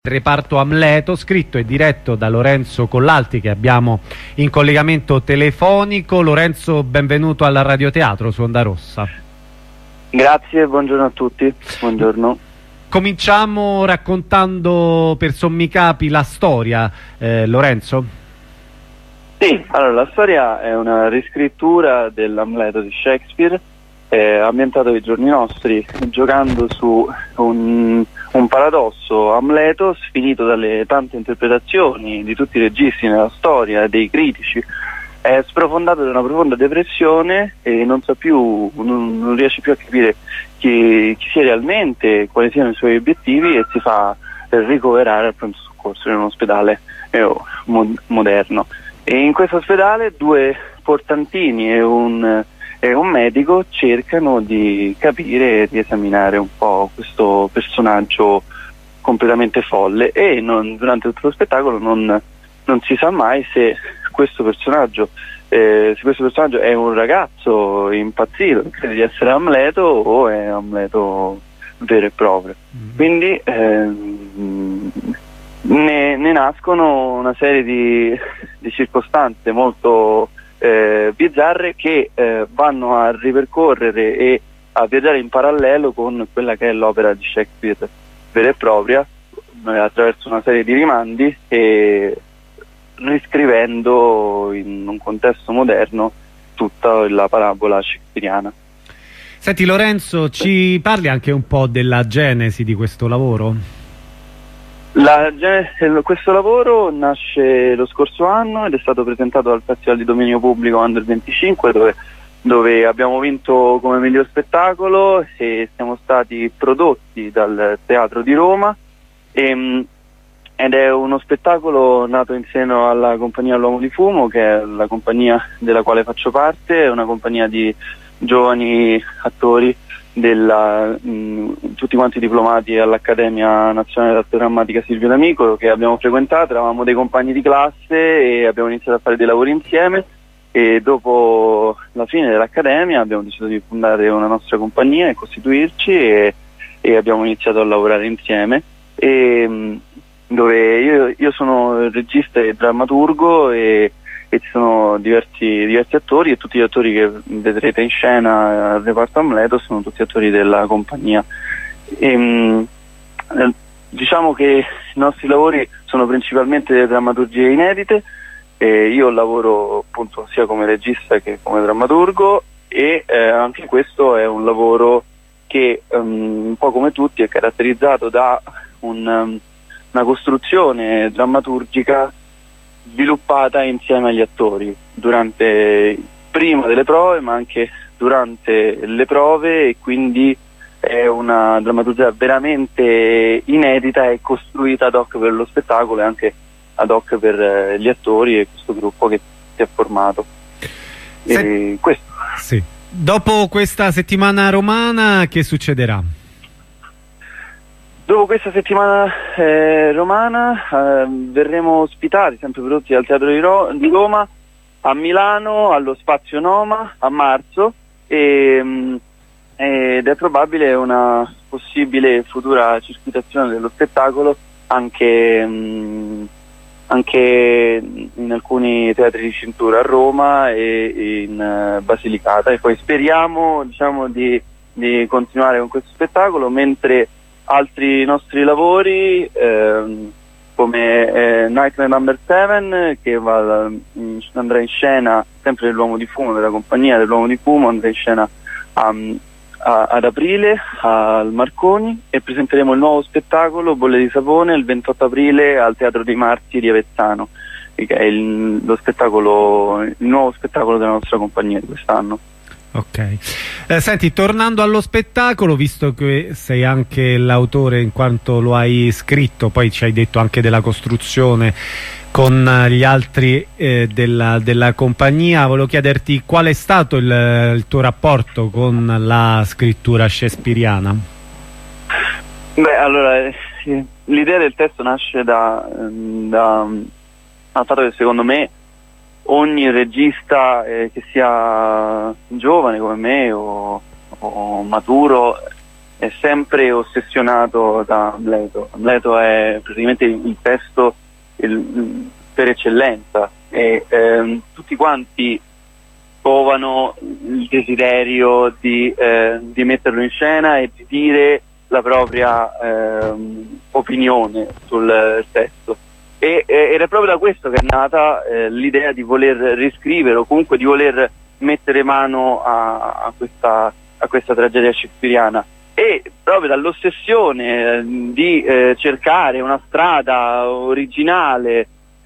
Reparto Amleto, scritto e diretto da Lorenzo Collalti, che abbiamo in collegamento telefonico. Lorenzo, benvenuto al Radioteatro su Onda Rossa. Grazie, buongiorno a tutti. Buongiorno. Cominciamo raccontando per sommi capi la storia, Lorenzo? Sì, allora la storia è una riscrittura dell'Amleto di Shakespeare, ambientato ai giorni nostri, giocando su un paradosso Amleto sfinito dalle tante interpretazioni di tutti i registi nella storia e dei critici. È sprofondato da una profonda depressione e non riesce più a capire chi sia realmente, quali siano i suoi obiettivi, e si fa ricoverare al pronto soccorso in un ospedale moderno. E in questo ospedale due portantini e un medico cercano di capire e di esaminare un po' questo personaggio completamente folle, e durante tutto lo spettacolo non si sa mai se questo personaggio è un ragazzo impazzito che crede di essere Amleto o è Amleto vero e proprio. Quindi ne nascono una serie di circostanze molto bizzarre che vanno a ripercorrere e a viaggiare in parallelo con quella che è l'opera di Shakespeare vera e propria, attraverso una serie di rimandi e riscrivendo in un contesto moderno tutta la parabola shakespeariana. Senti Lorenzo, ci parli anche un po' della genesi di questo lavoro? Questo lavoro nasce lo scorso anno ed è stato presentato al Festival di Dominio Pubblico Under 25, dove abbiamo vinto come miglior spettacolo e siamo stati prodotti dal Teatro di Roma, ed è uno spettacolo nato in seno alla compagnia L'Uomo di Fumo, che è la compagnia della quale faccio parte. È una compagnia di giovani attori tutti quanti diplomati all'Accademia Nazionale d'Arte Drammatica Silvio D'Amico, che abbiamo frequentato. Eravamo dei compagni di classe e abbiamo iniziato a fare dei lavori insieme, e dopo la fine dell'Accademia abbiamo deciso di fondare una nostra compagnia e costituirci, e abbiamo iniziato a lavorare insieme, dove io sono il regista e drammaturgo, e ci sono diversi attori, e tutti gli attori che vedrete in scena al reparto Amleto sono tutti attori della compagnia. Diciamo che i nostri lavori sono principalmente delle drammaturgie inedite, e io lavoro appunto sia come regista che come drammaturgo, e anche questo è un lavoro che un po' come tutti è caratterizzato da una costruzione drammaturgica sviluppata insieme agli attori prima delle prove, ma anche durante le prove, e quindi è una drammaturgia veramente inedita e costruita ad hoc per lo spettacolo e anche ad hoc per gli attori e questo gruppo che si è formato. Questo. Sì. Dopo questa settimana romana che succederà? Dopo questa settimana romana verremo ospitati, sempre prodotti dal Teatro di Roma, a Milano, allo Spazio Noma, a marzo, ed è probabile una possibile futura circuitazione dello spettacolo anche in alcuni teatri di cintura a Roma e in Basilicata, e poi speriamo, diciamo, di continuare con questo spettacolo, mentre altri nostri lavori come Nightmare Number 7, che andrà in scena sempre dell'Uomo di Fumo, della compagnia dell'Uomo di Fumo, andrà in scena ad aprile al Marconi, e presenteremo il nuovo spettacolo Bolle di Sapone il 28 aprile al Teatro dei Martiri di Avezzano, che è il nuovo spettacolo della nostra compagnia di quest'anno. Ok. Senti, tornando allo spettacolo, visto che sei anche l'autore in quanto lo hai scritto, poi ci hai detto anche della costruzione con gli altri della compagnia, volevo chiederti qual è stato il tuo rapporto con la scrittura shakespeariana? Beh, allora, l'idea del testo nasce dal fatto che secondo me ogni regista che sia giovane come me o maturo è sempre ossessionato da Amleto. Amleto è praticamente il testo per eccellenza, e tutti quanti provano il desiderio di metterlo in scena e di dire la propria opinione sul testo. Ed è proprio da questo che è nata l'idea di voler riscrivere, o comunque di voler mettere mano a questa tragedia shakespeariana, e proprio dall'ossessione di cercare una strada originale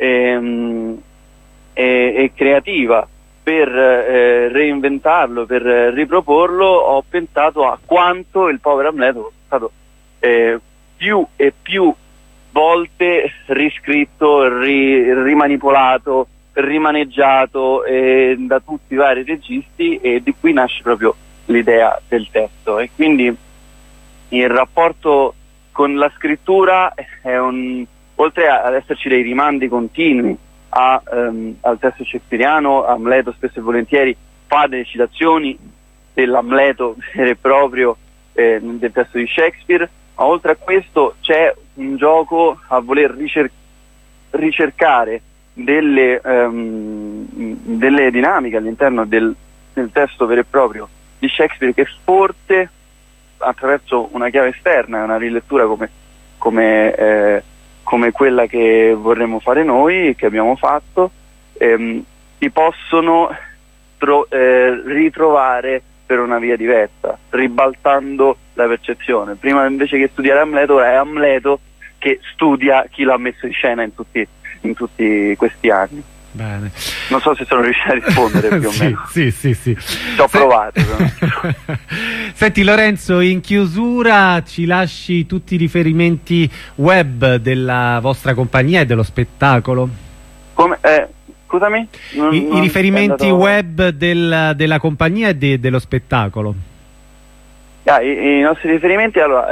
e creativa per reinventarlo, per riproporlo, ho pensato a quanto il povero Amleto è stato più e più volte riscritto, rimanipolato, rimaneggiato da tutti i vari registi, e di qui nasce proprio l'idea del testo. E quindi il rapporto con la scrittura è oltre ad esserci dei rimandi continui al testo shakespeariano, Amleto spesso e volentieri fa delle citazioni dell'Amleto vero e proprio del testo di Shakespeare, ma oltre a questo c'è un gioco a voler ricercare delle dinamiche all'interno del testo vero e proprio di Shakespeare, che forse attraverso una chiave esterna, una rilettura come quella che vorremmo fare noi, che abbiamo fatto, si possono ritrovare per una via diversa, ribaltando la percezione. Prima invece che studiare Amleto, è Amleto che studia chi l'ha messo in scena in tutti questi anni. Bene. Non so se sono riuscito a rispondere più o meno. Sì. Ci ho provato. Senti Lorenzo, in chiusura ci lasci tutti i riferimenti web della vostra compagnia e dello spettacolo? Come? Scusami? I riferimenti web della compagnia e dello spettacolo. I nostri riferimenti, allora,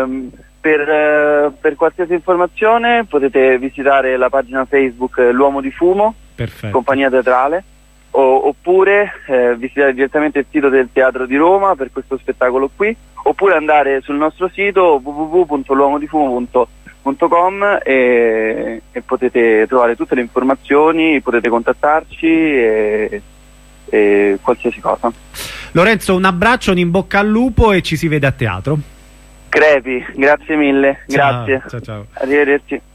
per qualsiasi informazione potete visitare la pagina Facebook L'Uomo di Fumo, perfetto, compagnia teatrale, oppure visitare direttamente il sito del Teatro di Roma per questo spettacolo qui, oppure andare sul nostro sito www.luomodifumo.com e potete trovare tutte le informazioni, potete contattarci e qualsiasi cosa. Lorenzo, un abbraccio, un in bocca al lupo e ci si vede a teatro. Crepi, grazie mille, grazie. Ciao. Arrivederci.